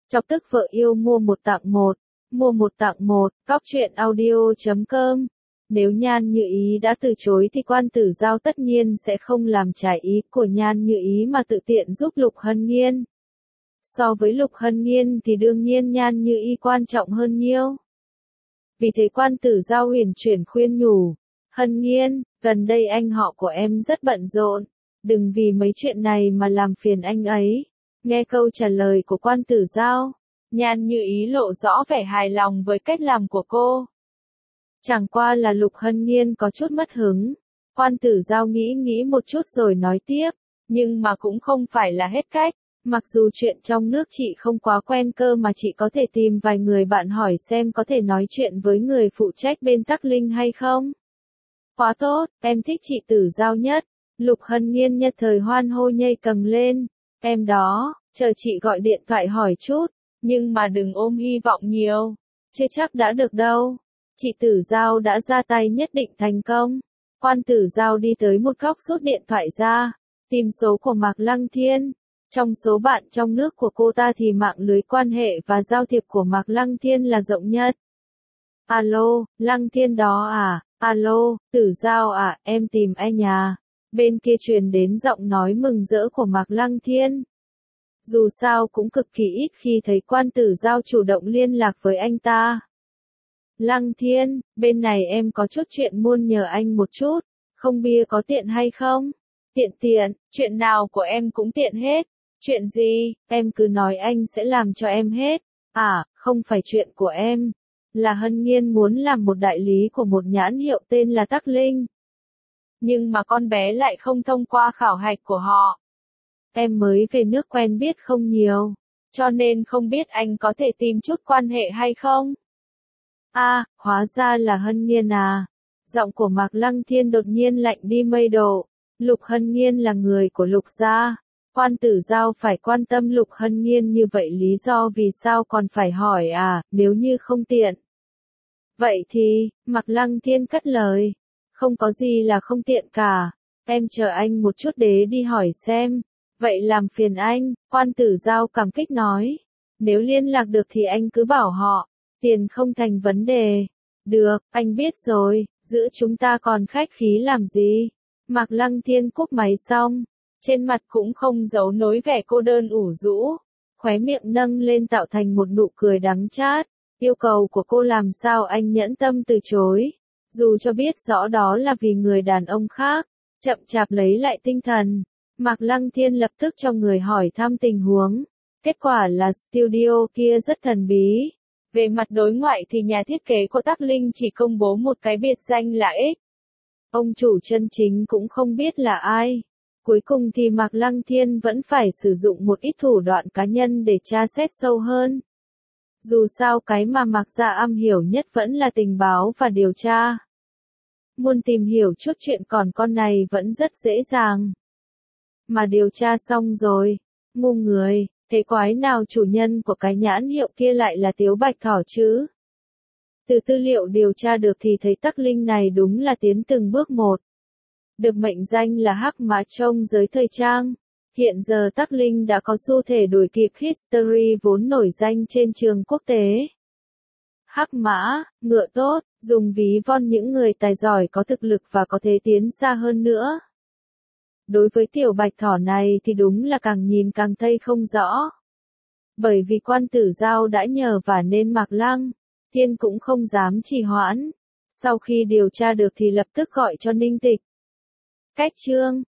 Chọc tức vợ yêu mua một tặng một. Mua một tặng một, cóc.truyện.audio.com. Nếu Nhan Như Ý đã từ chối thì Quan Tử Giao tất nhiên sẽ không làm trái ý của Nhan Như Ý mà tự tiện giúp Lục Hân Nghiên. So với Lục Hân Nghiên thì đương nhiên Nhan Như Ý quan trọng hơn nhiều. Vì thế Quan Tử Giao huyền chuyển khuyên nhủ, Hân Nghiên, gần đây anh họ của em rất bận rộn, đừng vì mấy chuyện này mà làm phiền anh ấy. Nghe câu trả lời của Quan Tử Giao, Nhan Như Ý lộ rõ vẻ hài lòng với cách làm của cô. Chẳng qua là Lục Hân Nghiên có chút mất hứng. Quan Tử Giao nghĩ một chút rồi nói tiếp, nhưng mà cũng không phải là hết cách. Mặc dù chuyện trong nước chị không quá quen cơ mà chị có thể tìm vài người bạn hỏi xem có thể nói chuyện với người phụ trách bên Tắc Linh hay không. Quá tốt, em thích chị Tử Giao nhất. Lục Hân Nghiên nhất thời hoan hô nhây cầng lên. Em đó, chờ chị gọi điện thoại hỏi chút, nhưng mà đừng ôm hy vọng nhiều. Chưa chắc đã được đâu. Chị Tử Giao đã ra tay nhất định thành công. Quan Tử Giao đi tới một góc rút điện thoại ra, tìm số của Mạc Lăng Thiên. Trong số bạn trong nước của cô ta thì mạng lưới quan hệ và giao thiệp của Mạc Lăng Thiên là rộng nhất. Alo, Lăng Thiên đó à? Alo, Tử Giao à, em tìm anh à? Bên kia truyền đến giọng nói mừng rỡ của Mạc Lăng Thiên. Dù sao cũng cực kỳ ít khi thấy Quan Tử Giao chủ động liên lạc với anh ta. Lăng Thiên, bên này em có chút chuyện muốn nhờ anh một chút, không bia có tiện hay không? Tiện, chuyện nào của em cũng tiện hết. Chuyện gì, em cứ nói anh sẽ làm cho em hết. À, không phải chuyện của em. Là Hân Nghiên muốn làm một đại lý của một nhãn hiệu tên là Tắc Linh. Nhưng mà con bé lại không thông qua khảo hạch của họ. Em mới về nước quen biết không nhiều, cho nên không biết anh có thể tìm chút quan hệ hay không? À, hóa ra là Hân Nghiên à. Giọng của Mạc Lăng Thiên đột nhiên lạnh đi mây độ. Lục Hân Nghiên là người của Lục gia. Quan Tử Giao phải quan tâm Lục Hân Nghiên như vậy lý do vì sao còn phải hỏi à, nếu như không tiện. Vậy thì, Mạc Lăng Thiên cất lời. Không có gì là không tiện cả. Em chờ anh một chút để đi hỏi xem. Vậy làm phiền anh, Quan Tử Giao cảm kích nói. Nếu liên lạc được thì anh cứ bảo họ. Tiền không thành vấn đề. Được, anh biết rồi, giữa chúng ta còn khách khí làm gì. Mạc Lăng Thiên cúp máy xong. Trên mặt cũng không giấu nỗi vẻ cô đơn ủ rũ. Khóe miệng nâng lên tạo thành một nụ cười đắng chát. Yêu cầu của cô làm sao anh nhẫn tâm từ chối. Dù cho biết rõ đó là vì người đàn ông khác. Chậm chạp lấy lại tinh thần. Mạc Lăng Thiên lập tức cho người hỏi thăm tình huống. Kết quả là studio kia rất thần bí. Về mặt đối ngoại thì nhà thiết kế của Tắc Linh chỉ công bố một cái biệt danh là X. Ông chủ chân chính cũng không biết là ai. Cuối cùng thì Mạc Lăng Thiên vẫn phải sử dụng một ít thủ đoạn cá nhân để tra xét sâu hơn. Dù sao cái mà Mạc gia am hiểu nhất vẫn là tình báo và điều tra. Muốn tìm hiểu chút chuyện còn con này vẫn rất dễ dàng. Mà điều tra xong rồi, ngu người, thế quái nào chủ nhân của cái nhãn hiệu kia lại là Tiếu Bạch Thỏ chứ? Từ tư liệu điều tra được thì thấy Tắc Linh này đúng là tiến từng bước một. Được mệnh danh là hắc mã trong giới thời trang. Hiện giờ Tắc Linh đã có xu thể đuổi kịp History vốn nổi danh trên trường quốc tế. Hắc mã, ngựa tốt, dùng ví von những người tài giỏi có thực lực và có thể tiến xa hơn nữa. Đối với tiểu bạch thỏ này thì đúng là càng nhìn càng thấy không rõ. Bởi vì Quan Tử Giao đã nhờ và nên Mạc Lăng Thiên cũng không dám trì hoãn. Sau khi điều tra được thì lập tức gọi cho Ninh Tịch. Cách chương